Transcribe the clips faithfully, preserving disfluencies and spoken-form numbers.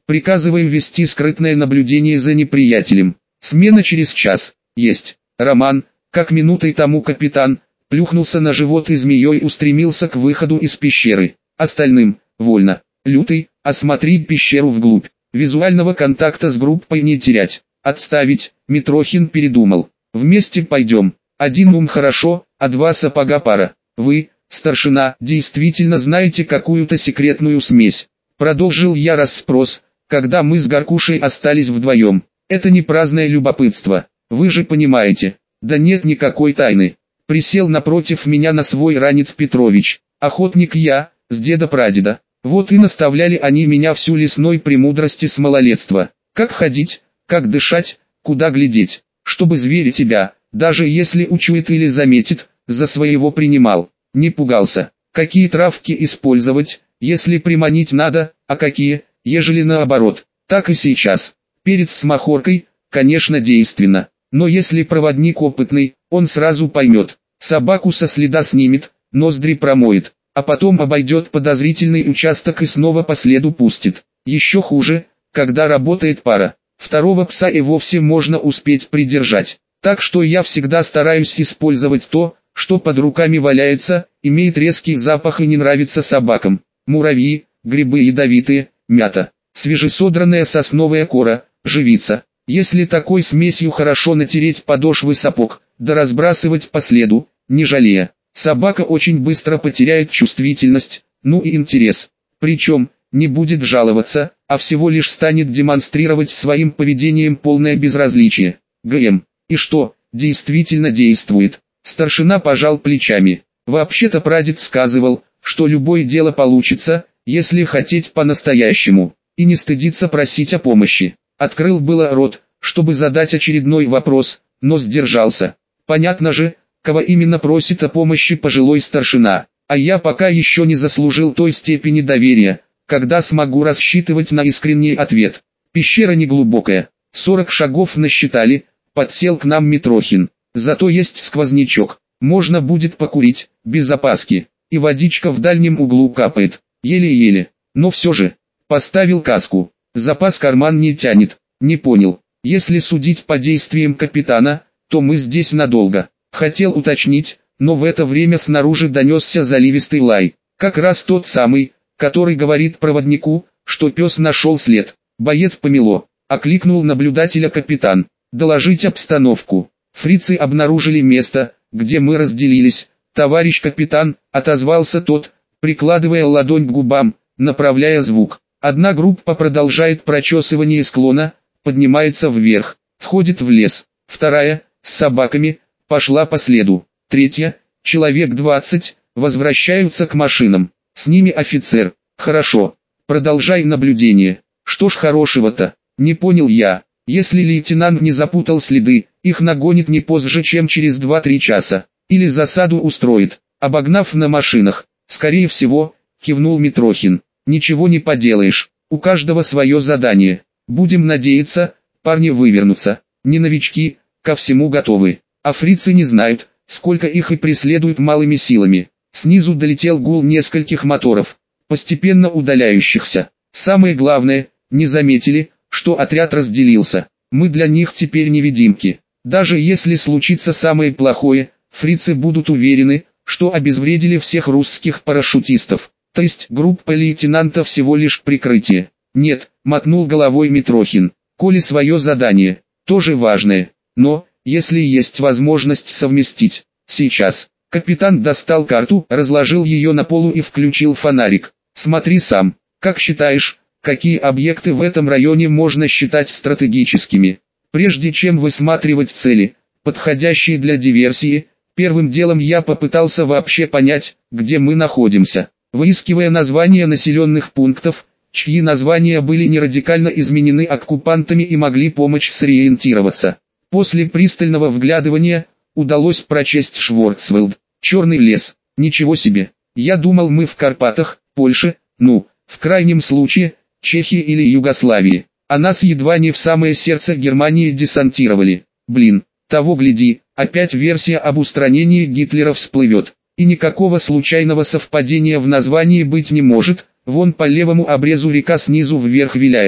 Приказываем вести скрытное наблюдение за неприятелем. Смена через час. Есть. Роман, как минутой тому капитан, плюхнулся на живот и змеей устремился к выходу из пещеры. Остальным, вольно. Лютый, осмотри пещеру вглубь. Визуального контакта с группой не терять. Отставить. Митрохин передумал. Вместе пойдем. Один ум хорошо, а два сапога пара. Вы, старшина, действительно знаете какую-то секретную смесь. Продолжил я расспрос, когда мы с Горкушей остались вдвоем. Это не праздное любопытство. Вы же понимаете. Да нет никакой тайны. Присел напротив меня на свой ранец Петрович. Охотник я, с деда-прадеда. Вот и наставляли они меня всю лесной премудрости с малолетства. Как ходить, как дышать, куда глядеть. Чтобы зверь тебя, даже если учует или заметит, за своего принимал. Не пугался. Какие травки использовать, если приманить надо, а какие, ежели наоборот. Так и сейчас. Перец с махоркой, конечно, действенно. Но если проводник опытный, он сразу поймет. Собаку со следа снимет, ноздри промоет, а потом обойдет подозрительный участок и снова по следу пустит. Еще хуже, когда работает пара. Второго пса и вовсе можно успеть придержать. Так что я всегда стараюсь использовать то, что под руками валяется, имеет резкий запах и не нравится собакам. Муравьи, грибы ядовитые, мята, свежесодранная сосновая кора, живица. Если такой смесью хорошо натереть подошвы сапог, да разбрасывать по следу, не жалея, собака очень быстро потеряет чувствительность, ну и интерес. Причем, не будет жаловаться, а всего лишь станет демонстрировать своим поведением полное безразличие. ГМ. И что, действительно действует? Старшина пожал плечами. Вообще-то прадед сказывал, что любое дело получится, если хотеть по-настоящему, и не стыдиться просить о помощи. Открыл было рот, чтобы задать очередной вопрос, но сдержался. Понятно же, кого именно просит о помощи пожилой старшина, а я пока еще не заслужил той степени доверия, когда смогу рассчитывать на искренний ответ. Пещера неглубокая, сорок шагов насчитали, подсел к нам Митрохин. Зато есть сквознячок, можно будет покурить, без опаски, и водичка в дальнем углу капает, еле-еле, но все же. Поставил каску, запас карман не тянет, не понял, если судить по действиям капитана, то мы здесь надолго. Хотел уточнить, но в это время снаружи донесся заливистый лай, как раз тот самый, который говорит проводнику, что пес нашел след. Боец помело, окликнул наблюдателя капитан, доложить обстановку. Фрицы обнаружили место, где мы разделились. Товарищ капитан, отозвался тот, прикладывая ладонь к губам, направляя звук. Одна группа продолжает прочесывание склона, поднимается вверх, входит в лес. Вторая, с собаками, пошла по следу. Третья, человек двадцать, возвращаются к машинам. С ними офицер. Хорошо. Продолжай наблюдение. Что ж хорошего-то? Не понял я. Если лейтенант не запутал следы, их нагонит не позже, чем через два-три часа. Или засаду устроит, обогнав на машинах. Скорее всего, кивнул Митрохин. Ничего не поделаешь. У каждого свое задание. Будем надеяться, парни вывернутся. Не новички, ко всему готовы. А фрицы не знают, сколько их и преследуют малыми силами. Снизу долетел гул нескольких моторов, постепенно удаляющихся. Самое главное, не заметили, что отряд разделился. Мы для них теперь невидимки. Даже если случится самое плохое, фрицы будут уверены, что обезвредили всех русских парашютистов. То есть группа лейтенанта всего лишь прикрытие. Нет, мотнул головой Митрохин. Коли свое задание, тоже важное. Но, если есть возможность совместить, сейчас. Капитан достал карту, разложил ее на полу и включил фонарик. Смотри сам, как считаешь, какие объекты в этом районе можно считать стратегическими? Прежде чем высматривать цели, подходящие для диверсии, первым делом я попытался вообще понять, где мы находимся. Выискивая названия населенных пунктов, чьи названия были не радикально изменены оккупантами и могли помочь сориентироваться. После пристального вглядывания, удалось прочесть Шварцвальд, черный лес, ничего себе. Я думал, мы в Карпатах, Польше, ну, в крайнем случае, Чехии или Югославии, а нас едва не в самое сердце Германии десантировали. Блин, того гляди, опять версия об устранении Гитлера всплывет. И никакого случайного совпадения в названии быть не может, вон по левому обрезу река снизу вверх виляет.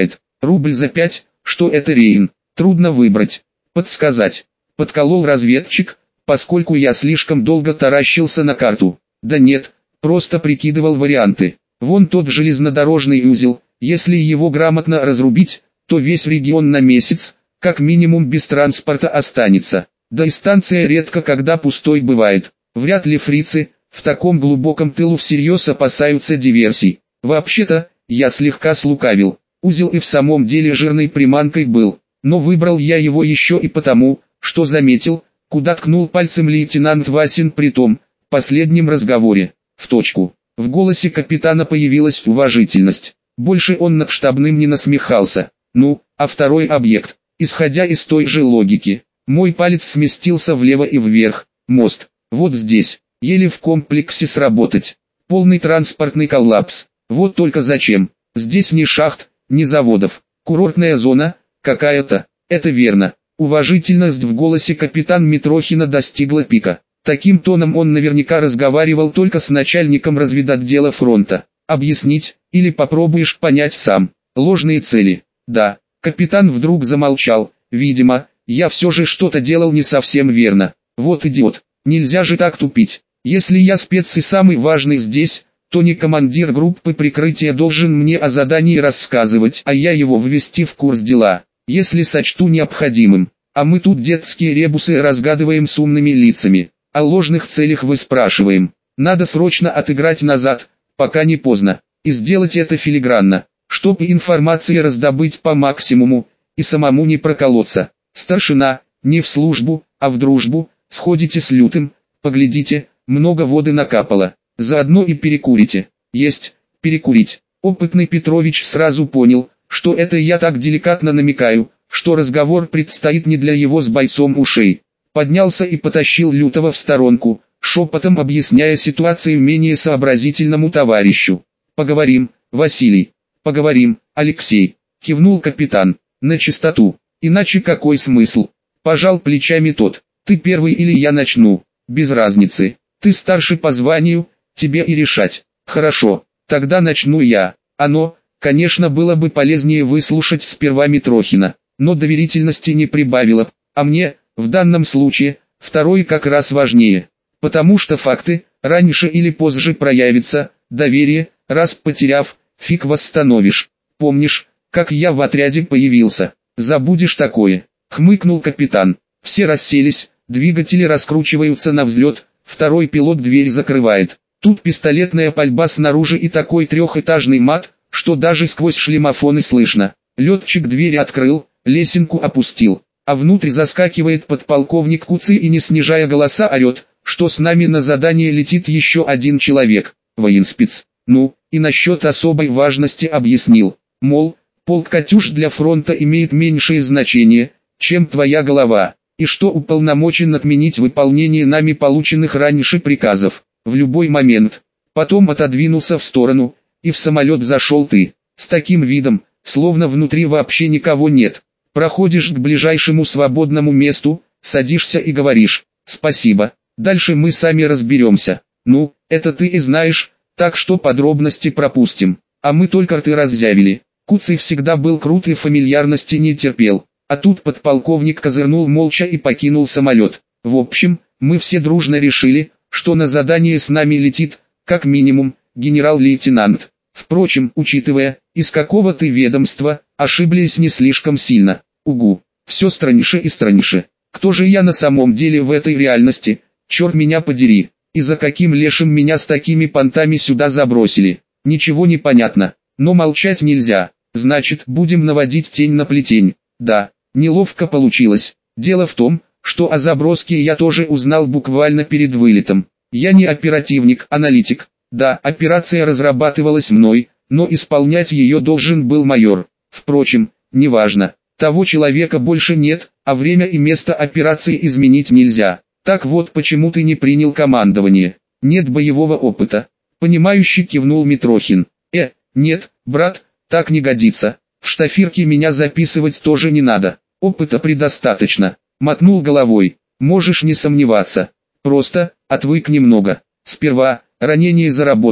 Рубль за пять, что это Рейн? Трудно выбрать, подсказать. Подколол разведчик, поскольку я слишком долго таращился на карту. Да нет, просто прикидывал варианты. Вон тот железнодорожный узел, если его грамотно разрубить, то весь регион на месяц, как минимум без транспорта останется. Да и станция редко когда пустой бывает. Вряд ли фрицы в таком глубоком тылу всерьез опасаются диверсий. Вообще-то, я слегка слукавил. Узел и в самом деле жирной приманкой был. Но выбрал я его еще и потому, что заметил, куда ткнул пальцем лейтенант Васин при том последнем разговоре. В точку. В голосе капитана появилась уважительность. Больше он над штабным не насмехался. Ну, а второй объект, исходя из той же логики. Мой палец сместился влево и вверх. Мост. Вот здесь. Еле в комплексе сработать. Полный транспортный коллапс. Вот только зачем? Здесь ни шахт, ни заводов. Курортная зона какая-то. Это верно. Уважительность в голосе капитана Митрохина достигла пика. Таким тоном он наверняка разговаривал только с начальником разведотдела фронта. Объяснить, или попробуешь понять сам. Ложные цели. Да. Капитан вдруг замолчал. Видимо, я все же что-то делал не совсем верно. Вот идиот. Нельзя же так тупить. Если я спец и самый важный здесь, то не командир группы прикрытия должен мне о задании рассказывать, а я его ввести в курс дела, если сочту необходимым. А мы тут детские ребусы разгадываем с умными лицами. О ложных целях вы спрашиваем. Надо срочно отыграть назад, пока не поздно, и сделать это филигранно, чтобы информации раздобыть по максимуму, и самому не проколоться. Старшина, не в службу, а в дружбу, сходите с Лютым, поглядите, много воды накапало, заодно и перекурите. Есть, перекурить. Опытный Петрович сразу понял, что это я так деликатно намекаю, что разговор предстоит не для его с бойцом ушей. Поднялся и потащил Лютого в сторонку, шепотом объясняя ситуацию менее сообразительному товарищу. «Поговорим, Василий, поговорим, Алексей», — кивнул капитан, — «на чистоту, иначе какой смысл?» Пожал плечами тот. «Ты первый или я начну, без разницы, ты старший по званию, тебе и решать». «Хорошо, тогда начну я». Оно, конечно, было бы полезнее выслушать сперва Митрохина, но доверительности не прибавило, а мне, в данном случае, второй как раз важнее, потому что факты, раньше или позже проявятся, доверие, раз потеряв, фиг восстановишь. Помнишь, как я в отряде появился? Забудешь такое? Хмыкнул капитан. Все расселись, двигатели раскручиваются на взлет, второй пилот дверь закрывает. Тут пистолетная пальба снаружи и такой трехэтажный мат, что даже сквозь шлемофоны слышно. Летчик дверь открыл, лесенку опустил, а внутрь заскакивает подполковник Куцый и не снижая голоса орет, что с нами на задание летит еще один человек, военспец. Ну, и насчет особой важности объяснил, мол, полк «Катюш» для фронта имеет меньшее значение, чем твоя голова, и что уполномочен отменить выполнение нами полученных раньше приказов, в любой момент. Потом отодвинулся в сторону, и в самолет зашел ты, с таким видом, словно внутри вообще никого нет. Проходишь к ближайшему свободному месту, садишься и говоришь «спасибо, дальше мы сами разберемся». Ну, это ты и знаешь, так что подробности пропустим, а мы только рты раззявили. Куцый всегда был крут и фамильярности не терпел, а тут подполковник козырнул молча и покинул самолет. В общем, мы все дружно решили, что на задание с нами летит, как минимум, генерал-лейтенант. Впрочем, учитывая, из какого ты ведомства, ошиблись не слишком сильно. Угу, все страньше и страньше. Кто же я на самом деле в этой реальности, черт меня подери, и за каким лешим меня с такими понтами сюда забросили? Ничего не понятно, но молчать нельзя, значит будем наводить тень на плетень. Да, неловко получилось. Дело в том, что о заброске я тоже узнал буквально перед вылетом. Я не оперативник, аналитик. Да, операция разрабатывалась мной, но исполнять ее должен был майор. Впрочем, неважно. Того человека больше нет, а время и место операции изменить нельзя. Так вот почему ты не принял командование. Нет боевого опыта. Понимающе кивнул Митрохин. Э, нет, брат, так не годится. В штафирке меня записывать тоже не надо. Опыта предостаточно. Мотнул головой. Можешь не сомневаться. Просто, отвык немного. Сперва, ранение заработал,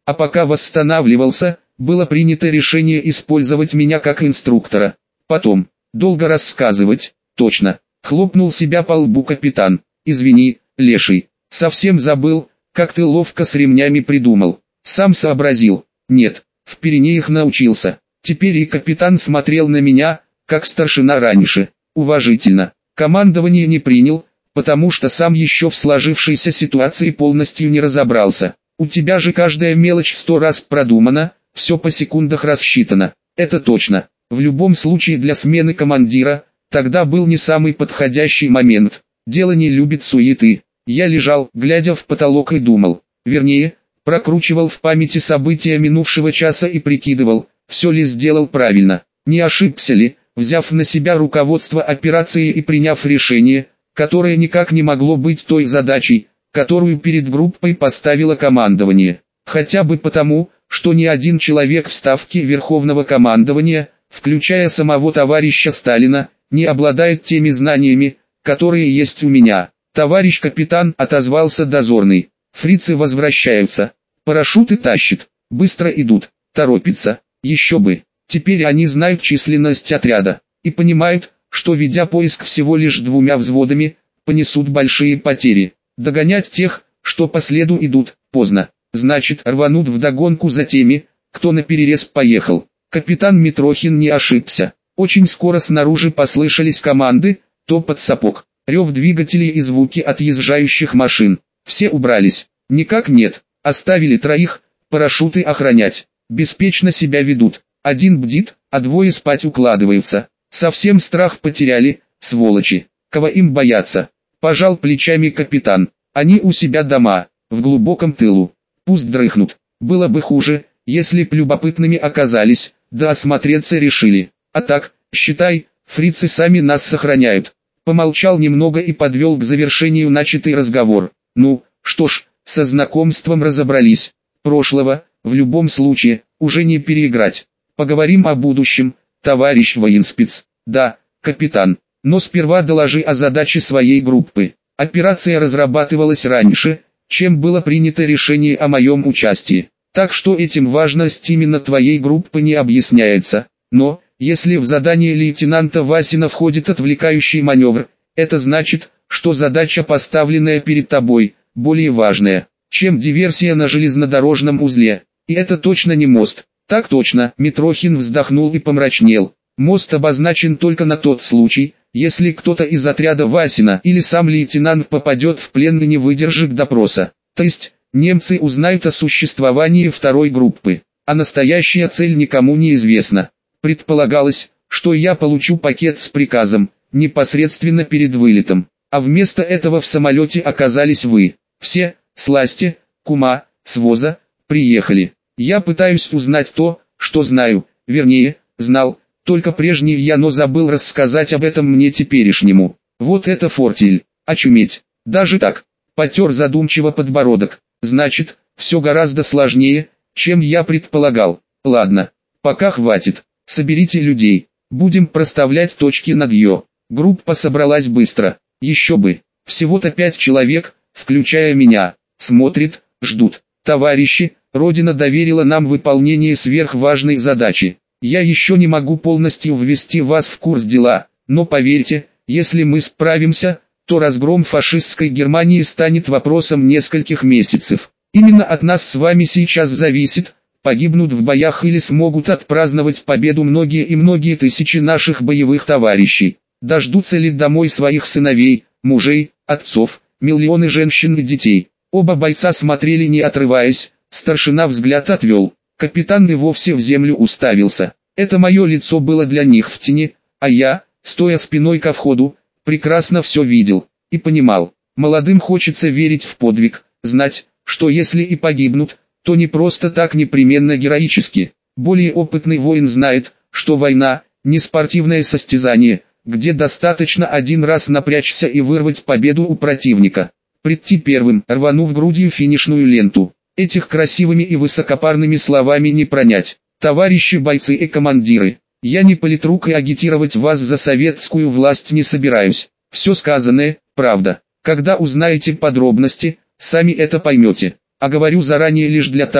А пока восстанавливался, было принято решение использовать меня как инструктора. Потом, долго рассказывать, точно, хлопнул себя по лбу капитан. Извини, леший, совсем забыл, как ты ловко с ремнями придумал. Сам сообразил. Нет, в Пиренеях научился. Теперь и капитан смотрел на меня, как старшина раньше, уважительно. Командование не принял, потому что сам еще в сложившейся ситуации полностью не разобрался. У тебя же каждая мелочь сто раз продумана, все по секундах рассчитано. Это точно. В любом случае для смены командира, тогда был не самый подходящий момент. Дело не любит суеты. Я лежал, глядя в потолок и думал. Вернее, прокручивал в памяти события минувшего часа и прикидывал, все ли сделал правильно. Не ошибся ли, взяв на себя руководство операцией и приняв решение, которое никак не могло быть той задачей, которую перед группой поставило командование. Хотя бы потому, что ни один человек в ставке Верховного командования, включая самого товарища Сталина, не обладает теми знаниями, которые есть у меня. Товарищ капитан, отозвался дозорный. Фрицы возвращаются. Парашюты тащат. Быстро идут. Торопятся. Еще бы. Теперь они знают численность отряда. И понимают, что ведя поиск всего лишь двумя взводами, понесут большие потери. Догонять тех, что по следу идут, поздно. Значит, рванут вдогонку за теми, кто наперерез поехал. Капитан Митрохин не ошибся. Очень скоро снаружи послышались команды, топот сапог, рев двигателей и звуки отъезжающих машин. Все убрались. Никак нет. Оставили троих, парашюты охранять. Беспечно себя ведут. Один бдит, а двое спать укладываются. Совсем страх потеряли, сволочи. Кого им бояться? Пожал плечами капитан. Они у себя дома, в глубоком тылу. Пусть дрыхнут. Было бы хуже, если б любопытными оказались, да осмотреться решили. А так, считай, фрицы сами нас сохраняют. Помолчал немного и подвел к завершению начатый разговор. Ну, что ж, со знакомством разобрались. Прошлого, в любом случае, уже не переиграть. Поговорим о будущем, товарищ военспец. Да, капитан, но сперва доложи о задаче своей группы. Операция разрабатывалась раньше, чем было принято решение о моем участии. Так что этим важность именно твоей группы не объясняется. Но, если в задание лейтенанта Васина входит отвлекающий маневр, это значит, что задача, поставленная перед тобой, более важная, чем диверсия на железнодорожном узле. И это точно не мост. Так точно, Митрохин вздохнул и помрачнел. Мост обозначен только на тот случай, если кто-то из отряда Васина или сам лейтенант попадет в плен и не выдержит допроса. То есть, немцы узнают о существовании второй группы, а настоящая цель никому не известна. Предполагалось, что я получу пакет с приказом, непосредственно перед вылетом, а вместо этого в самолете оказались вы. Все, сласти, кума, своза, приехали. Я пытаюсь узнать то, что знаю, вернее, знал, только прежний я, но забыл рассказать об этом мне теперешнему. Вот это фортель, очуметь. Даже так, потер задумчиво подбородок. Значит, все гораздо сложнее, чем я предполагал. Ладно, пока хватит. Соберите людей, будем проставлять точки над «ё». Группа собралась быстро. Еще бы, всего-то пять человек, включая меня. Смотрит, ждут. Товарищи, Родина доверила нам выполнение сверхважной задачи. Я еще не могу полностью ввести вас в курс дела, но поверьте, если мы справимся, то разгром фашистской Германии станет вопросом нескольких месяцев. Именно от нас с вами сейчас зависит, погибнут в боях или смогут отпраздновать победу многие и многие тысячи наших боевых товарищей. Дождутся ли домой своих сыновей, мужей, отцов, миллионы женщин и детей. Оба бойца смотрели не отрываясь, старшина взгляд отвел. Капитан и вовсе в землю уставился. Это мое лицо было для них в тени, а я, стоя спиной ко входу, прекрасно все видел и понимал. Молодым хочется верить в подвиг, знать, что если и погибнут, то не просто так, непременно героически. Более опытный воин знает, что война – не спортивное состязание, где достаточно один раз напрячься и вырвать победу у противника. Прийти первым, рванув грудью финишную ленту. Этих красивыми и высокопарными словами не пронять. Товарищи бойцы и командиры, я не политрук и агитировать вас за советскую власть не собираюсь. Все сказанное – правда. Когда узнаете подробности, сами это поймете. А говорю заранее лишь для того,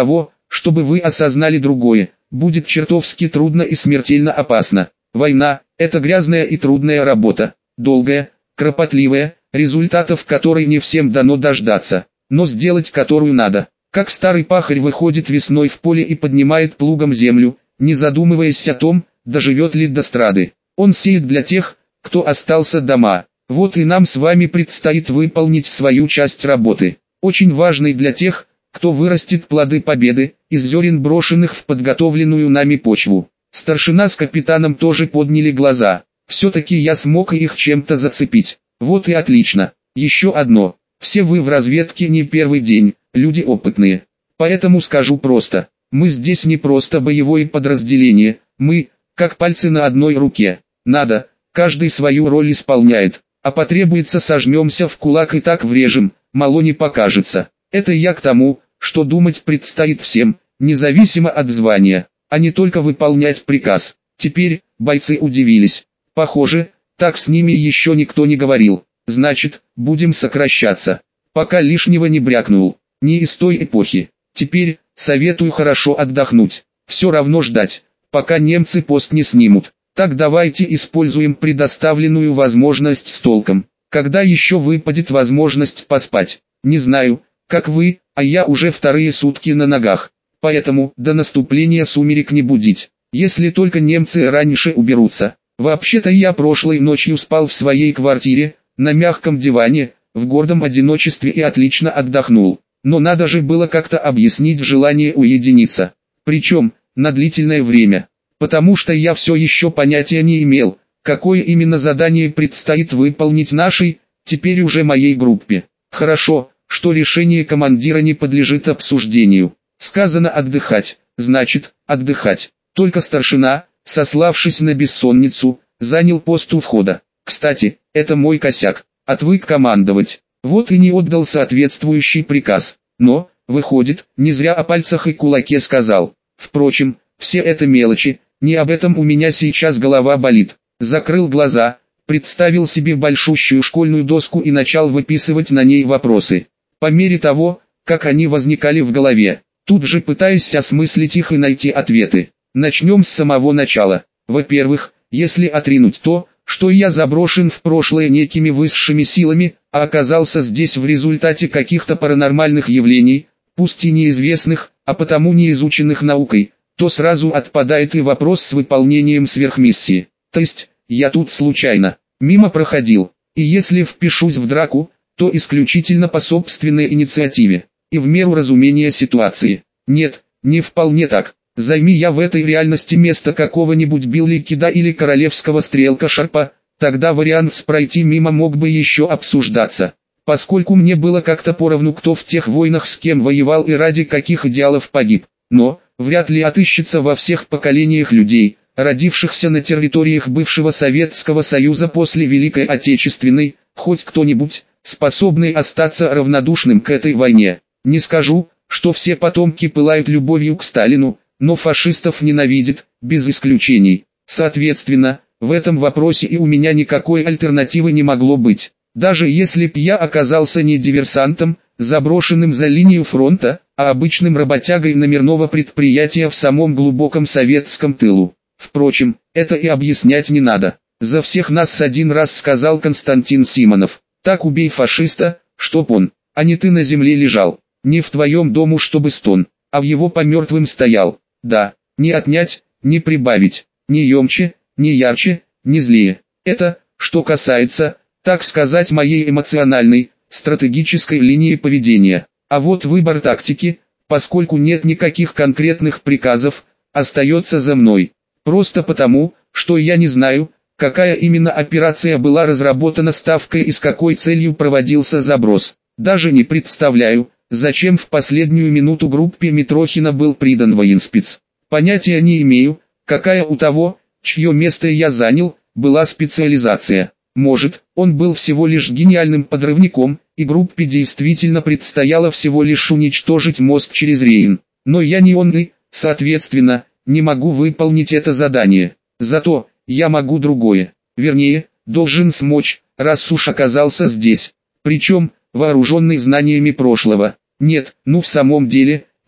чтобы вы осознали другое, будет чертовски трудно и смертельно опасно. Война – это грязная и трудная работа, долгая, кропотливая, результатов которой не всем дано дождаться, но сделать которую надо. Как старый пахарь выходит весной в поле и поднимает плугом землю, не задумываясь о том, доживет ли до страды. Он сеет для тех, кто остался дома. Вот и нам с вами предстоит выполнить свою часть работы, очень важной для тех, кто вырастет плоды победы, из зерен, брошенных в подготовленную нами почву. Старшина с капитаном тоже подняли глаза. Все-таки я смог их чем-то зацепить. Вот и отлично. Еще одно. Все вы в разведке не первый день, люди опытные. Поэтому скажу просто. Мы здесь не просто боевое подразделение, мы, как пальцы на одной руке. Надо, каждый свою роль исполняет. А потребуется, сожмемся в кулак и так врежем, мало не покажется. Это я к тому, что думать предстоит всем, независимо от звания, а не только выполнять приказ. Теперь бойцы удивились. Похоже, так с ними еще никто не говорил. Значит, будем сокращаться. Пока лишнего не брякнул. Не из той эпохи. Теперь советую хорошо отдохнуть. Все равно ждать, пока немцы пост не снимут. Так давайте используем предоставленную возможность с толком. Когда еще выпадет возможность поспать? Не знаю, как вы, а я уже вторые сутки на ногах. Поэтому до наступления сумерек не будить. Если только немцы раньше уберутся. Вообще-то я прошлой ночью спал в своей квартире, на мягком диване, в гордом одиночестве и отлично отдохнул. Но надо же было как-то объяснить желание уединиться. Причем, на длительное время. Потому что я все еще понятия не имел, какое именно задание предстоит выполнить нашей, теперь уже моей группе. Хорошо, что решение командира не подлежит обсуждению. Сказано отдыхать, значит, отдыхать. Только старшина, сославшись на бессонницу, занял пост у входа. Кстати, это мой косяк, отвык командовать. Вот и не отдал соответствующий приказ. Но, выходит, не зря о пальцах и кулаке сказал. Впрочем, все это мелочи, не об этом у меня сейчас голова болит. Закрыл глаза, представил себе большущую школьную доску и начал выписывать на ней вопросы. По мере того, как они возникали в голове, тут же пытаясь осмыслить их и найти ответы. Начнем с самого начала. Во-первых, если отринуть то, что я заброшен в прошлое некими высшими силами, а оказался здесь в результате каких-то паранормальных явлений, пусть и неизвестных, а потому не изученных наукой, то сразу отпадает и вопрос с выполнением сверхмиссии. То есть, я тут случайно, мимо проходил, и если впишусь в драку, то исключительно по собственной инициативе, и в меру разумения ситуации. Нет, не вполне так. Займи я в этой реальности место какого-нибудь Билли Кида или королевского стрелка Шарпа, тогда вариант с пройти мимо мог бы еще обсуждаться. Поскольку мне было как-то поровну, кто в тех войнах с кем воевал и ради каких идеалов погиб. Но, вряд ли отыщется во всех поколениях людей, родившихся на территориях бывшего Советского Союза после Великой Отечественной, хоть кто-нибудь, способный остаться равнодушным к этой войне. Не скажу, что все потомки пылают любовью к Сталину, но фашистов ненавидят, без исключений. Соответственно, в этом вопросе и у меня никакой альтернативы не могло быть. Даже если б я оказался не диверсантом, заброшенным за линию фронта, а обычным работягой номерного предприятия в самом глубоком советском тылу. Впрочем, это и объяснять не надо. За всех нас один раз сказал Константин Симонов: так убей фашиста, чтоб он, а не ты на земле лежал. Не в твоем дому чтобы стон, а в его по мертвым стоял. Да, не отнять, не прибавить, не емче, не ярче, не злее. Это, что касается, так сказать, моей эмоциональной, стратегической линии поведения. А вот выбор тактики, поскольку нет никаких конкретных приказов, остается за мной. Просто потому, что я не знаю, какая именно операция была разработана ставкой и с какой целью проводился заброс. Даже не представляю, зачем в последнюю минуту группе Митрохина был придан военспец. Понятия не имею, какая у того, чье место я занял, была специализация. Может, он был всего лишь гениальным подрывником, и группе действительно предстояло всего лишь уничтожить мост через Рейн. Но я не он и, соответственно, не могу выполнить это задание. Зато, я могу другое. Вернее, должен смочь, раз уж оказался здесь. Причем, вооруженный знаниями прошлого. Нет, ну в самом деле,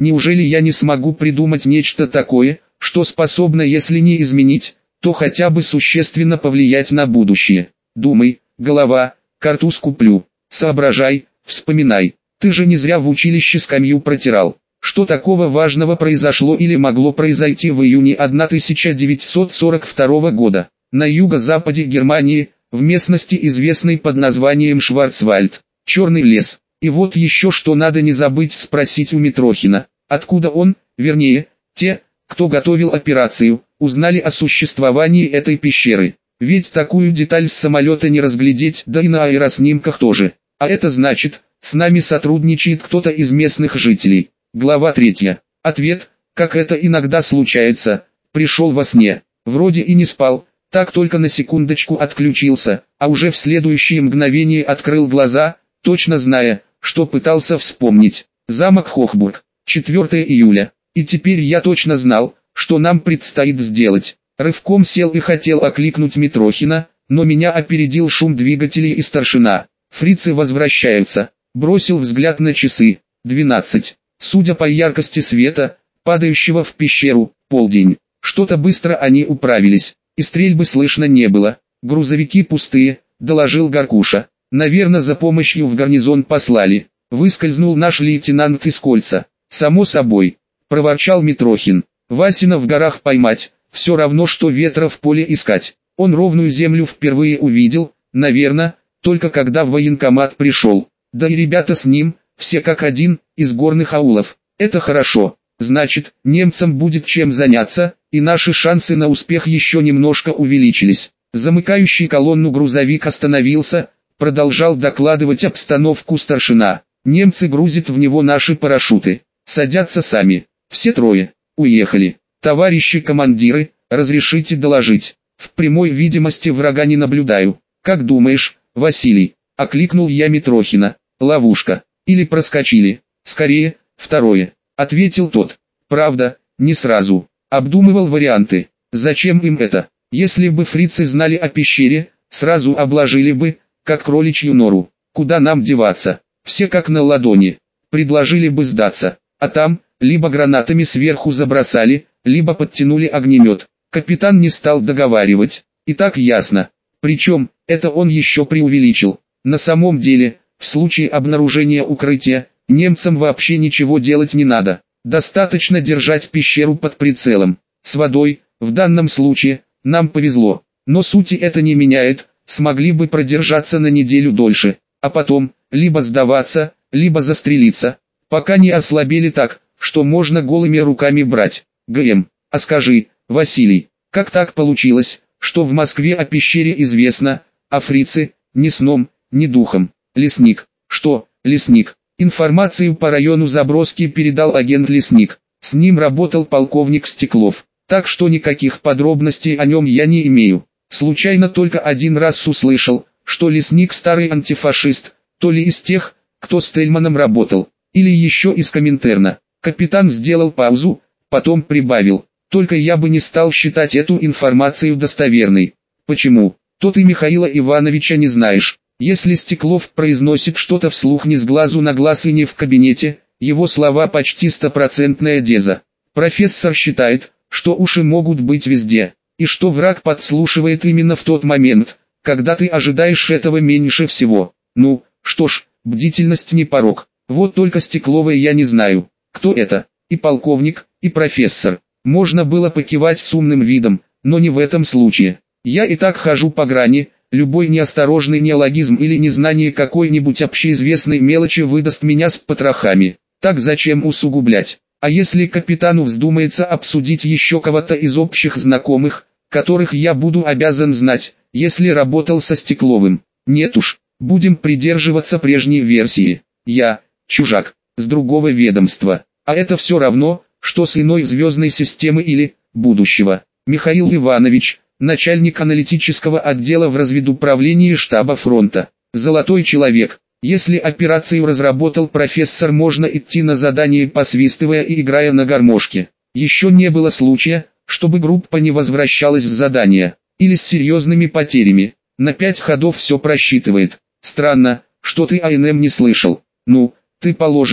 Неужели я не смогу придумать нечто такое, что способно, если не изменить, то хотя бы существенно повлиять на будущее? Думай, голова, картуз куплю. Соображай, вспоминай. Ты же не зря в училище скамью протирал. Что такого важного произошло или могло произойти в июне тысяча девятьсот сорок второго года? На юго-западе Германии, в местности, известной под названием Шварцвальд, Черный лес. И вот еще что надо не забыть спросить у Митрохина. Откуда он, вернее, те, кто готовил операцию, узнали о существовании этой пещеры? Ведь такую деталь с самолета не разглядеть, да и на аэроснимках тоже. А это значит, с нами сотрудничает кто-то из местных жителей. Глава третья. Ответ, как это иногда случается, пришел во сне. Вроде и не спал, так только на секундочку отключился, а уже в следующее мгновение открыл глаза, точно зная, что пытался вспомнить. Замок Хохбург. четвёртого июля. И теперь я точно знал, что нам предстоит сделать. Рывком сел и хотел окликнуть Митрохина, но меня опередил шум двигателей и старшина. Фрицы возвращаются. Бросил взгляд на часы. двенадцать. Судя по яркости света, падающего в пещеру, полдень. Что-то быстро они управились, и стрельбы слышно не было. Грузовики пустые, доложил Горкуша. Наверное, за помощью в гарнизон послали. Выскользнул наш лейтенант из кольца. Само собой, проворчал Митрохин. Васина в горах поймать, все равно что ветра в поле искать. Он ровную землю впервые увидел, наверное, только когда в военкомат пришел. Да и ребята с ним, все как один, из горных аулов. Это хорошо, значит, немцам будет чем заняться, и наши шансы на успех еще немножко увеличились. Замыкающий колонну грузовик остановился, продолжал докладывать обстановку старшина. Немцы грузят в него наши парашюты. Садятся сами. Все трое. Уехали. Товарищи командиры, разрешите доложить. В прямой видимости врага не наблюдаю. Как думаешь, Василий? Окликнул я Митрохина. Ловушка. Или проскочили? Скорее, второе. Ответил тот. Правда, не сразу. Обдумывал варианты. Зачем им это? Если бы фрицы знали о пещере, сразу обложили бы, как кроличью нору. Куда нам деваться? Все как на ладони. Предложили бы сдаться. А там, либо гранатами сверху забросали, либо подтянули огнемет. Капитан не стал договаривать. И так ясно. Причем, это он еще преувеличил. На самом деле, в случае обнаружения укрытия, немцам вообще ничего делать не надо. Достаточно держать пещеру под прицелом. С водой, в данном случае, нам повезло. Но сути это не меняет, смогли бы продержаться на неделю дольше. А потом, либо сдаваться, либо застрелиться. Пока не ослабели так, что можно голыми руками брать. ГМ, а скажи, Василий, как так получилось, что в Москве о пещере известно, а фрицы, ни сном, ни духом? Лесник. Что, Лесник? Информацию по району заброски передал агент Лесник. С ним работал полковник Стеклов. Так что никаких подробностей о нем я не имею. Случайно только один раз услышал, что Лесник старый антифашист, то ли из тех, кто с Тельманом работал, или еще из Коминтерна. Капитан сделал паузу, потом прибавил. Только я бы не стал считать эту информацию достоверной. Почему? То ты Михаила Ивановича не знаешь. Если Стеклов произносит что-то вслух не с глазу на глаз и не в кабинете, его слова почти стопроцентная деза. Профессор считает, что уши могут быть везде, и что враг подслушивает именно в тот момент, когда ты ожидаешь этого меньше всего. Ну, что ж, бдительность не порок. Вот только Стеклова я не знаю. Кто это? И полковник, и профессор. Можно было покивать с умным видом, но не в этом случае. Я и так хожу по грани, любой неосторожный неологизм или незнание какой-нибудь общеизвестной мелочи выдаст меня с потрохами. Так зачем усугублять? А если капитану вздумается обсудить еще кого-то из общих знакомых, которых я буду обязан знать, если работал со Стекловым? Нет уж, будем придерживаться прежней версии. Я, чужак, с другого ведомства. А это все равно, что с иной звездной системы или будущего. Михаил Иванович, начальник аналитического отдела в разведуправлении штаба фронта. Золотой человек. Если операцию разработал профессор, можно идти на задание, посвистывая и играя на гармошке. Еще не было случая, чтобы группа не возвращалась в задание, или с серьезными потерями. На пять ходов все просчитывает. Странно, что ты о эн эм не слышал. Ну, ты, положим,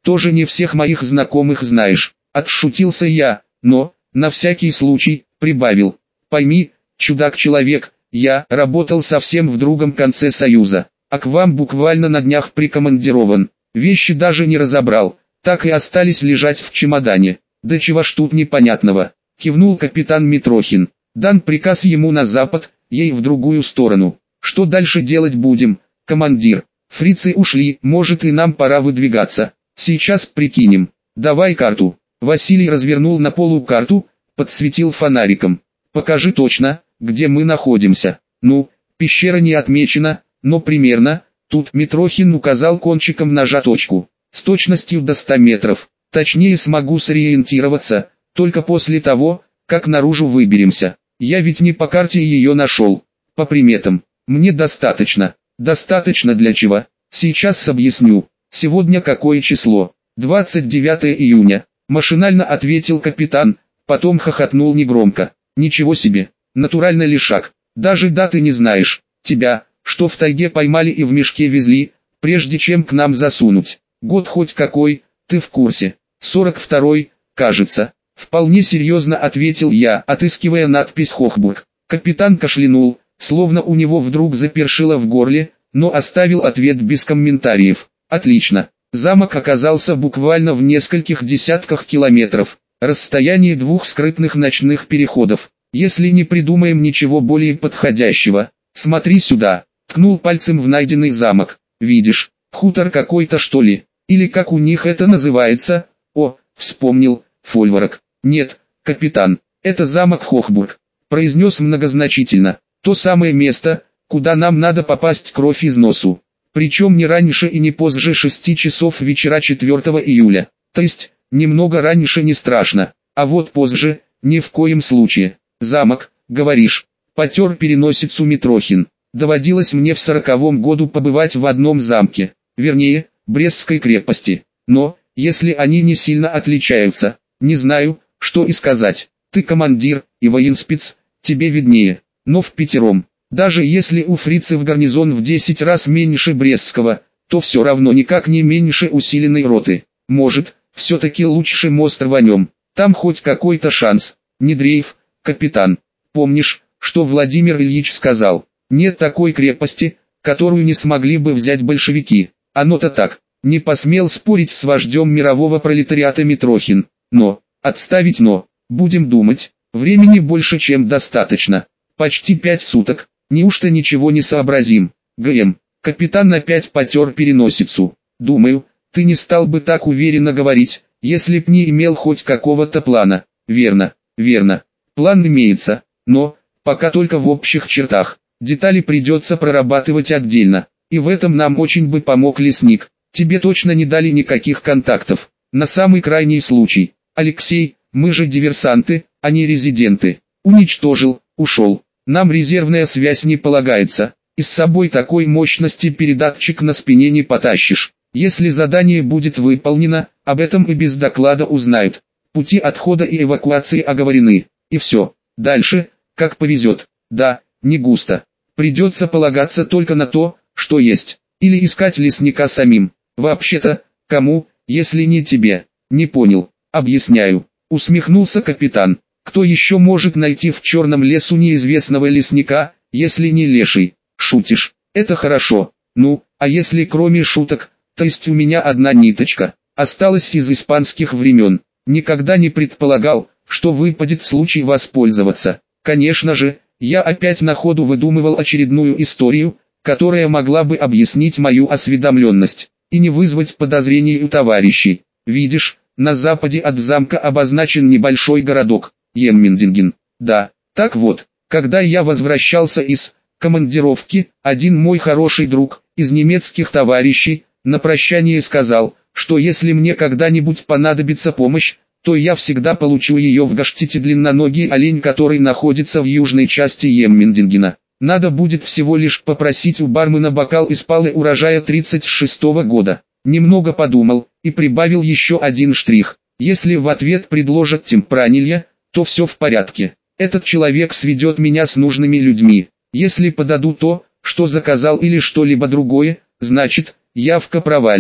тоже не всех моих знакомых знаешь. Отшутился я, но, на всякий случай, прибавил. Пойми, чудак-человек, я работал совсем в другом конце Союза, а к вам буквально на днях прикомандирован. Вещи даже не разобрал, так и остались лежать в чемодане. Да чего ж тут непонятного? Кивнул капитан Митрохин. Дан приказ ему на запад, ей в другую сторону. Что дальше делать будем, командир? Фрицы ушли, может и нам пора выдвигаться. Сейчас прикинем. Давай карту. Василий развернул на полу карту, подсветил фонариком. Покажи точно, где мы находимся. Ну, пещера не отмечена, но примерно. Тут Митрохин указал кончиком ножа точку. С точностью до ста метров. Точнее смогу сориентироваться, только после того, как наружу выберемся. Я ведь не по карте ее нашел. По приметам. Мне достаточно. Достаточно для чего? Сейчас объясню. Сегодня какое число? двадцать девятое июня. Машинально ответил капитан, потом хохотнул негромко. Ничего себе, натурально лишак. Даже даты не знаешь. Тебя, что в тайге поймали и в мешке везли, прежде чем к нам засунуть. Год хоть какой, ты в курсе. сорок второй, кажется. Вполне серьезно ответил я, отыскивая надпись «Хохбург». Капитан кашлянул, словно у него вдруг запершило в горле, но оставил ответ без комментариев. Отлично. Замок оказался буквально в нескольких десятках километров. Расстояние двух скрытных ночных переходов. Если не придумаем ничего более подходящего. Смотри сюда. Ткнул пальцем в найденный замок. Видишь, хутор какой-то что ли? Или как у них это называется? О, вспомнил, фольворок. Нет, капитан, это замок Хохбург. Произнес многозначительно. То самое место, куда нам надо попасть кровь из носу. Причем не раньше и не позже шести часов вечера четвёртого июля. То есть, немного раньше не страшно, а вот позже, ни в коем случае. Замок, говоришь, потер переносицу Митрохин. Доводилось мне в сороковом году побывать в одном замке, вернее, Брестской крепости. Но, если они не сильно отличаются, не знаю, что и сказать. Ты командир и военспец, тебе виднее, но в пятером. Даже если у фрицев гарнизон в десять раз меньше Брестского, то все равно никак не меньше усиленной роты. Может, все-таки лучше мост рванем, там хоть какой-то шанс. Не дрейф, капитан. Помнишь, что Владимир Ильич сказал? Нет такой крепости, которую не смогли бы взять большевики. Оно-то так. Не посмел спорить с вождем мирового пролетариата Митрохин. Но, отставить но, будем думать, времени больше чем достаточно. Почти пять суток, неужто ничего не сообразим? ГМ, капитан опять потер переносицу. Думаю, ты не стал бы так уверенно говорить, если б не имел хоть какого-то плана. Верно, верно. План имеется, но, пока только в общих чертах. Детали придется прорабатывать отдельно. И в этом нам очень бы помог лесник. Тебе точно не дали никаких контактов. На самый крайний случай. Алексей, мы же диверсанты, а не резиденты. Уничтожил, ушел. Нам резервная связь не полагается. И с собой такой мощности передатчик на спине не потащишь. Если задание будет выполнено, об этом и без доклада узнают. Пути отхода и эвакуации оговорены. И все. Дальше, как повезет. Да, не густо. Придется полагаться только на то, что есть. Или искать лесника самим. Вообще-то, кому, если не тебе? Не понял. Объясняю. Усмехнулся капитан. Кто еще может найти в черном лесу неизвестного лесника, если не леший? Шутишь? Это хорошо. Ну, а если кроме шуток, то есть у меня одна ниточка, осталась из испанских времен. Никогда не предполагал, что выпадет случай воспользоваться. Конечно же, я опять на ходу выдумывал очередную историю, которая могла бы объяснить мою осведомленность и не вызвать подозрений у товарищей. Видишь, на западе от замка обозначен небольшой городок, Еммендинген. Да, так вот, когда я возвращался из командировки, один мой хороший друг, из немецких товарищей, на прощание сказал, что если мне когда-нибудь понадобится помощь, то я всегда получу ее в Гаштите длинноногий олень, который находится в южной части Еммендингена. Надо будет всего лишь попросить у бармена бокал из палы урожая тридцать шестого года. Немного подумал, и прибавил еще один штрих. Если в ответ предложат темпранилья, то все в порядке. Этот человек сведет меня с нужными людьми. Если подадут то, что заказал или что-либо другое, значит, явка провалена.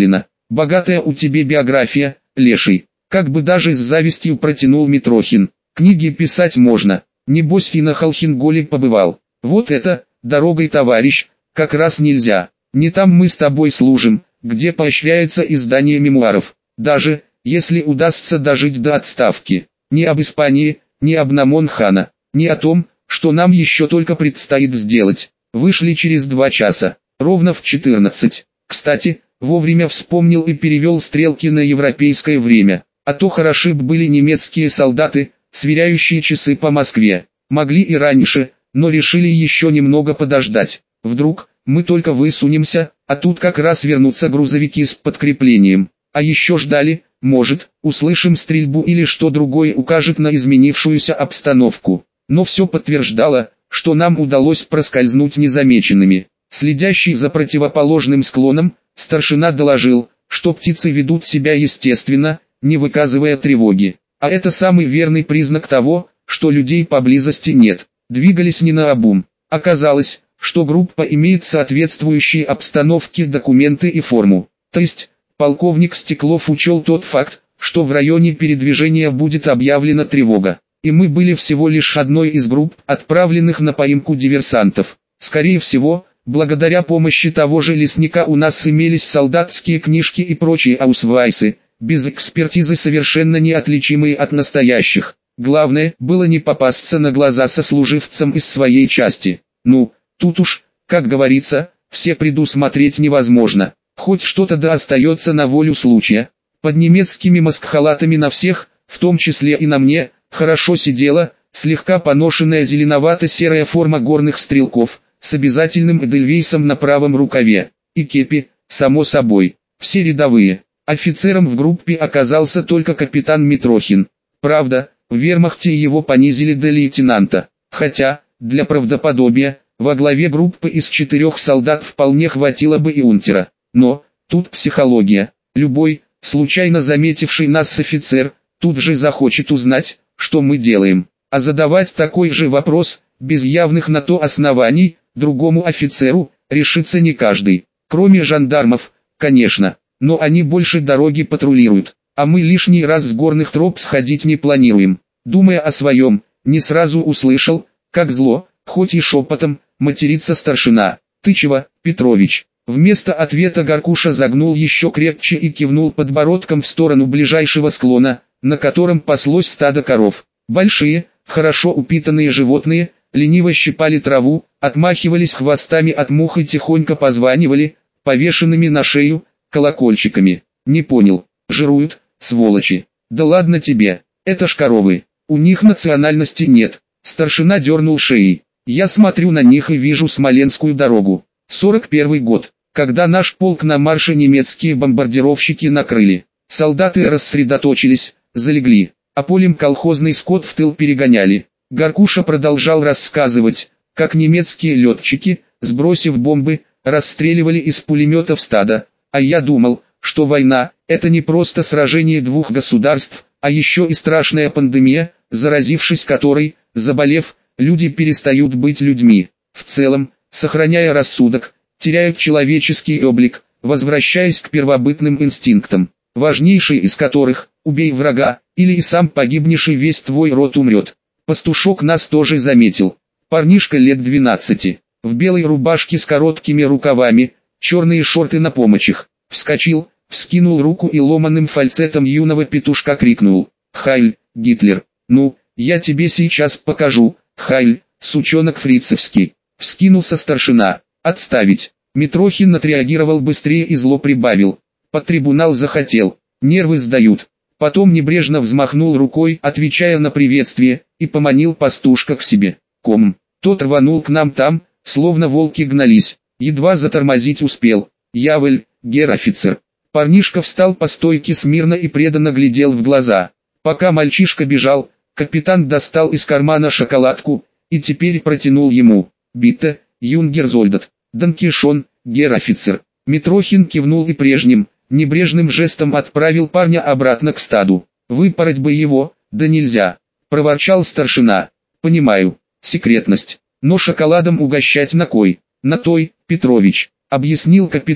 Богатая у тебя биография, леший. Как бы даже с завистью протянул Митрохин. Книги писать можно. Небось и на Холхенголе побывал. Вот это, дорогой товарищ, как раз нельзя. Не там мы с тобой служим, где поощряется издание мемуаров. Даже, если удастся дожить до отставки. Ни об Испании, ни об Намон-хана, ни о том, что нам еще только предстоит сделать. Вышли через два часа, ровно в четырнадцать. Кстати, вовремя вспомнил и перевел стрелки на европейское время. А то хороши б были немецкие солдаты, сверяющие часы по Москве. Могли и раньше, но решили еще немного подождать. Вдруг, мы только высунемся, а тут как раз вернутся грузовики с подкреплением. А еще ждали, может, услышим стрельбу или что другое укажет на изменившуюся обстановку. Но все подтверждало, что нам удалось проскользнуть незамеченными. Следящий за противоположным склоном, старшина доложил, что птицы ведут себя естественно, не выказывая тревоги. А это самый верный признак того, что людей поблизости нет. Двигались не наобум. Оказалось, что группа имеет соответствующие обстановке документы и форму. То есть, полковник Стеклов учел тот факт, что в районе передвижения будет объявлена тревога. И мы были всего лишь одной из групп, отправленных на поимку диверсантов. Скорее всего, благодаря помощи того же лесника у нас имелись солдатские книжки и прочие аусвайсы, без экспертизы совершенно неотличимые от настоящих. Главное было не попасться на глаза сослуживцам из своей части. Ну, тут уж, как говорится, все предусмотреть невозможно. Хоть что-то да остается на волю случая. Под немецкими маскхалатами на всех, в том числе и на мне, хорошо сидела, слегка поношенная зеленовато-серая форма горных стрелков, с обязательным эдельвейсом на правом рукаве, и кепи, само собой, все рядовые. Офицером в группе оказался только капитан Митрохин. Правда, в вермахте его понизили до лейтенанта, хотя, для правдоподобия, во главе группы из четырех солдат вполне хватило бы и унтера. Но, тут психология. Любой, случайно заметивший нас офицер, тут же захочет узнать, что мы делаем. А задавать такой же вопрос, без явных на то оснований, другому офицеру, решится не каждый. Кроме жандармов, конечно. Но они больше дороги патрулируют, а мы лишний раз с горных троп сходить не планируем. Думая о своем, не сразу услышал, как зло, хоть и шепотом, матерится старшина. «Ты чего, Петрович?» Вместо ответа Горкуша загнул еще крепче и кивнул подбородком в сторону ближайшего склона, на котором паслось стадо коров. Большие, хорошо упитанные животные, лениво щипали траву, отмахивались хвостами от мух и тихонько позванивали, повешенными на шею, колокольчиками. Не понял, жируют, сволочи. Да ладно тебе, это ж коровы, у них национальности нет. Старшина дернул шеей. Я смотрю на них и вижу Смоленскую дорогу. сорок первый год, когда наш полк на марше немецкие бомбардировщики накрыли. Солдаты рассредоточились, залегли, а полем колхозный скот в тыл перегоняли. Горкуша продолжал рассказывать, как немецкие летчики, сбросив бомбы, расстреливали из пулеметов стадо. А я думал, что война – это не просто сражение двух государств, а еще и страшная пандемия, заразившись которой, заболев, люди перестают быть людьми. В целом, сохраняя рассудок, теряют человеческий облик, возвращаясь к первобытным инстинктам, важнейший из которых – убей врага, или и сам погибнешь и весь твой род умрет. Пастушок нас тоже заметил. Парнишка лет двенадцати, в белой рубашке с короткими рукавами, черные шорты на помочах, вскочил, вскинул руку и ломаным фальцетом юного петушка крикнул: «Хайль, Гитлер! Ну, я тебе сейчас покажу, Хайль, сучонок фрицевский!» Вскинулся старшина. «Отставить!» Митрохин отреагировал быстрее и зло прибавил: «Под трибунал захотел, нервы сдают». Потом небрежно взмахнул рукой, отвечая на приветствие, и поманил пастушка к себе. Ком. Тот рванул к нам там, словно волки гнались. Едва затормозить успел. «Яволь, гер-офицер». Парнишка встал по стойке смирно и преданно глядел в глаза. Пока мальчишка бежал, капитан достал из кармана шоколадку, и теперь протянул ему. «Битте, юнгер-зольдат, данкишон, гер-офицер». Митрохин кивнул и прежним, небрежным жестом отправил парня обратно к стаду. «Выпороть бы его, да нельзя», — проворчал старшина. «Понимаю, секретность, но шоколадом угощать на кой?» «На той, Петрович», — объяснил капитан,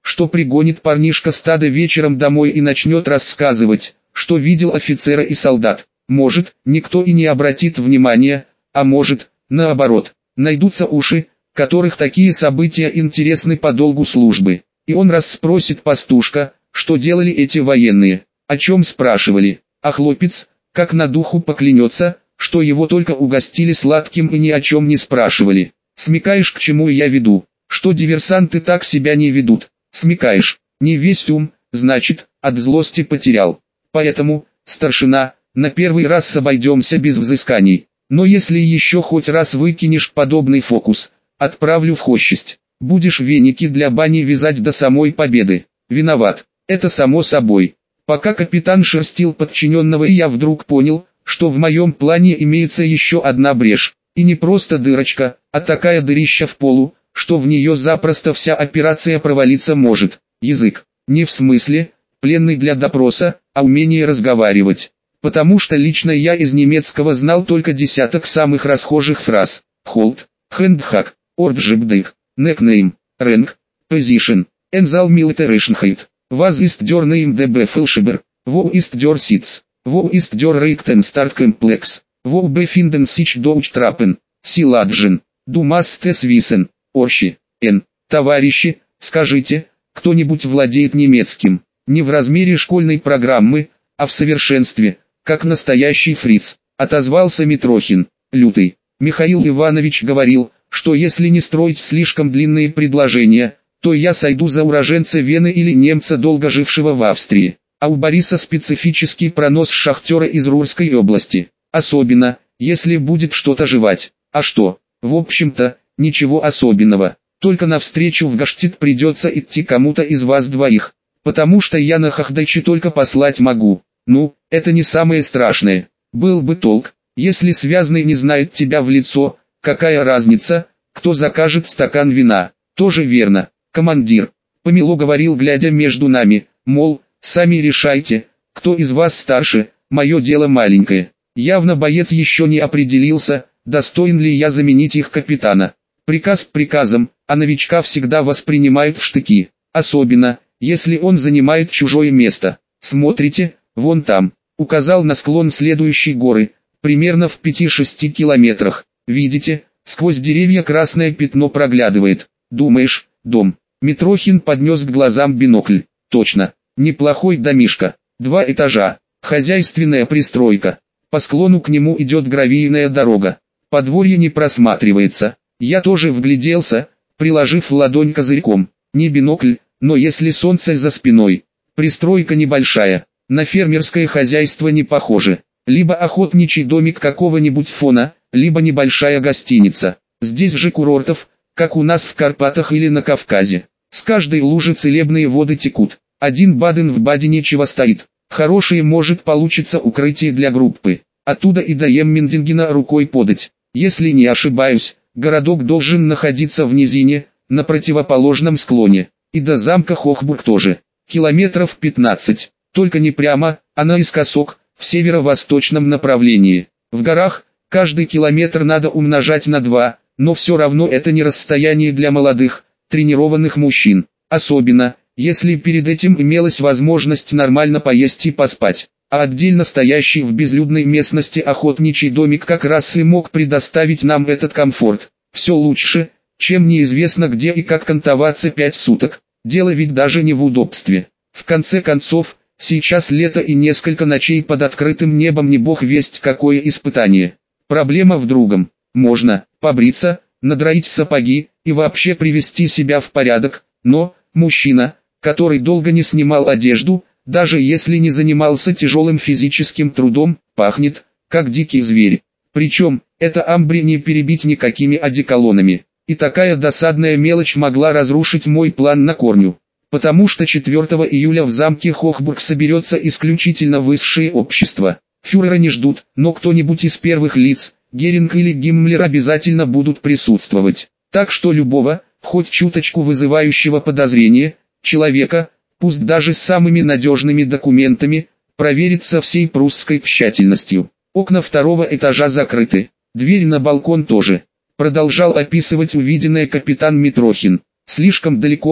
что пригонит парнишка стадо вечером домой и начнет рассказывать, что видел офицера и солдат. Может, никто и не обратит внимания, а может, наоборот, найдутся уши, которых такие события интересны по долгу службы. И он расспросит пастушка, что делали эти военные, о чем спрашивали, а хлопец, как на духу поклянется, что его только угостили сладким и ни о чем не спрашивали. Смекаешь, к чему я веду, что диверсанты так себя не ведут, смекаешь, не весь ум, значит, от злости потерял. Поэтому, старшина, на первый раз обойдемся без взысканий, но если еще хоть раз выкинешь подобный фокус, отправлю в хощесть, будешь веники для бани вязать до самой победы. Виноват, это само собой. Пока капитан шерстил подчиненного, я вдруг понял, что в моем плане имеется еще одна брешь, и не просто дырочка, а такая дырища в полу, что в нее запросто вся операция провалиться может. Язык, не в смысле, пленный для допроса, а умение разговаривать. Потому что лично я из немецкого знал только десяток самых расхожих фраз. Hold, handhag, Ortschibdig, Neckname, Rank, Position, Enzal Militarishnheit, Was ist der Name der Befehlshaber, Wo ist der Sitz, Wo ist der Rechtenstartkomplex, Wo befinden sich Deutschtrappen, Sie Ladgen, Du musst es wissen, Орщи, Н. Товарищи, скажите, кто-нибудь владеет немецким, не в размере школьной программы, а в совершенстве, как настоящий фриц, отозвался Митрохин, лютый. Михаил Иванович говорил, что если не строить слишком длинные предложения, то я сойду за уроженца Вены или немца, долго жившего в Австрии. А у Бориса специфический пронос шахтера из Рурской области, особенно, если будет что-то жевать. А что, в общем-то, ничего особенного, только навстречу в Гаштит придется идти кому-то из вас двоих, потому что я на Хахдачи только послать могу. Ну, это не самое страшное, был бы толк, если связанный не знает тебя в лицо, какая разница, кто закажет стакан вина. Тоже верно, командир, Помело говорил, глядя между нами, мол, сами решайте, кто из вас старше, мое дело маленькое. Явно боец еще не определился, достоин ли я заменить их капитана. Приказ приказом, а новичка всегда воспринимают в штыки, особенно, если он занимает чужое место. Смотрите, вон там, указал на склон следующей горы, примерно в пяти-шести километрах. Видите, сквозь деревья красное пятно проглядывает. Думаешь, дом? Митрохин поднес к глазам бинокль. Точно, неплохой домишко. Два этажа, хозяйственная пристройка. По склону к нему идет гравийная дорога. Подворье не просматривается. Я тоже вгляделся, приложив ладонь козырьком. Не бинокль, но если солнце за спиной. Пристройка небольшая, на фермерское хозяйство не похоже. Либо охотничий домик какого-нибудь фона, либо небольшая гостиница. Здесь же курортов, как у нас в Карпатах или на Кавказе. С каждой лужи целебные воды текут. Один Баден в Бадене чего стоит. Хорошее может получиться укрытие для группы. Оттуда и до Еммендингена рукой подать. Если не ошибаюсь, городок должен находиться в низине, на противоположном склоне. И до замка Хохбург тоже. Километров пятнадцать. Только не прямо, а наискосок, в северо-восточном направлении. В горах, каждый километр надо умножать на два, но все равно это не расстояние для молодых, тренированных мужчин. Особенно, если перед этим имелась возможность нормально поесть и поспать. А отдельно стоящий в безлюдной местности охотничий домик как раз и мог предоставить нам этот комфорт. Все лучше, чем неизвестно где и как кантоваться пять суток. Дело ведь даже не в удобстве. В конце концов, сейчас лето и несколько ночей под открытым небом не бог весть какое испытание. Проблема в другом. Можно побриться, надроить сапоги и вообще привести себя в порядок, но мужчина, который долго не снимал одежду, даже если не занимался тяжелым физическим трудом, пахнет, как дикий зверь. Причем, это амбре не перебить никакими одеколонами. И такая досадная мелочь могла разрушить мой план на корню. Потому что четвёртого июля в замке Хохбург соберется исключительно высшее общество. Фюрера не ждут, но кто-нибудь из первых лиц, Геринг или Гиммлер, обязательно будут присутствовать. Так что любого, хоть чуточку вызывающего подозрения, человека, пусть даже с самыми надежными документами, проверит со всей прусской тщательностью. Окна второго этажа закрыты, дверь на балкон тоже. Продолжал описывать увиденное капитан Митрохин. Слишком далеко,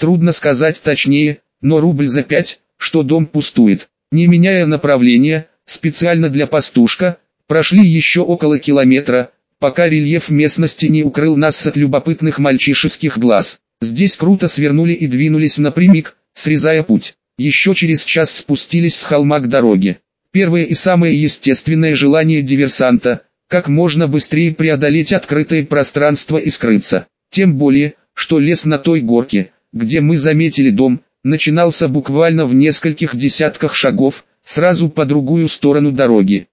Трудно сказать точнее, но рубль за пять, что дом пустует. Не меняя направления, специально для пастушка, прошли еще около километра, пока рельеф местности не укрыл нас от любопытных мальчишеских глаз. Здесь круто свернули и двинулись напрямик, срезая путь. Еще через час спустились с холма к дороге. Первое и самое естественное желание диверсанта – как можно быстрее преодолеть открытое пространство и скрыться. Тем более, что лес на той горке, где мы заметили дом, начинался буквально в нескольких десятках шагов, сразу по другую сторону дороги.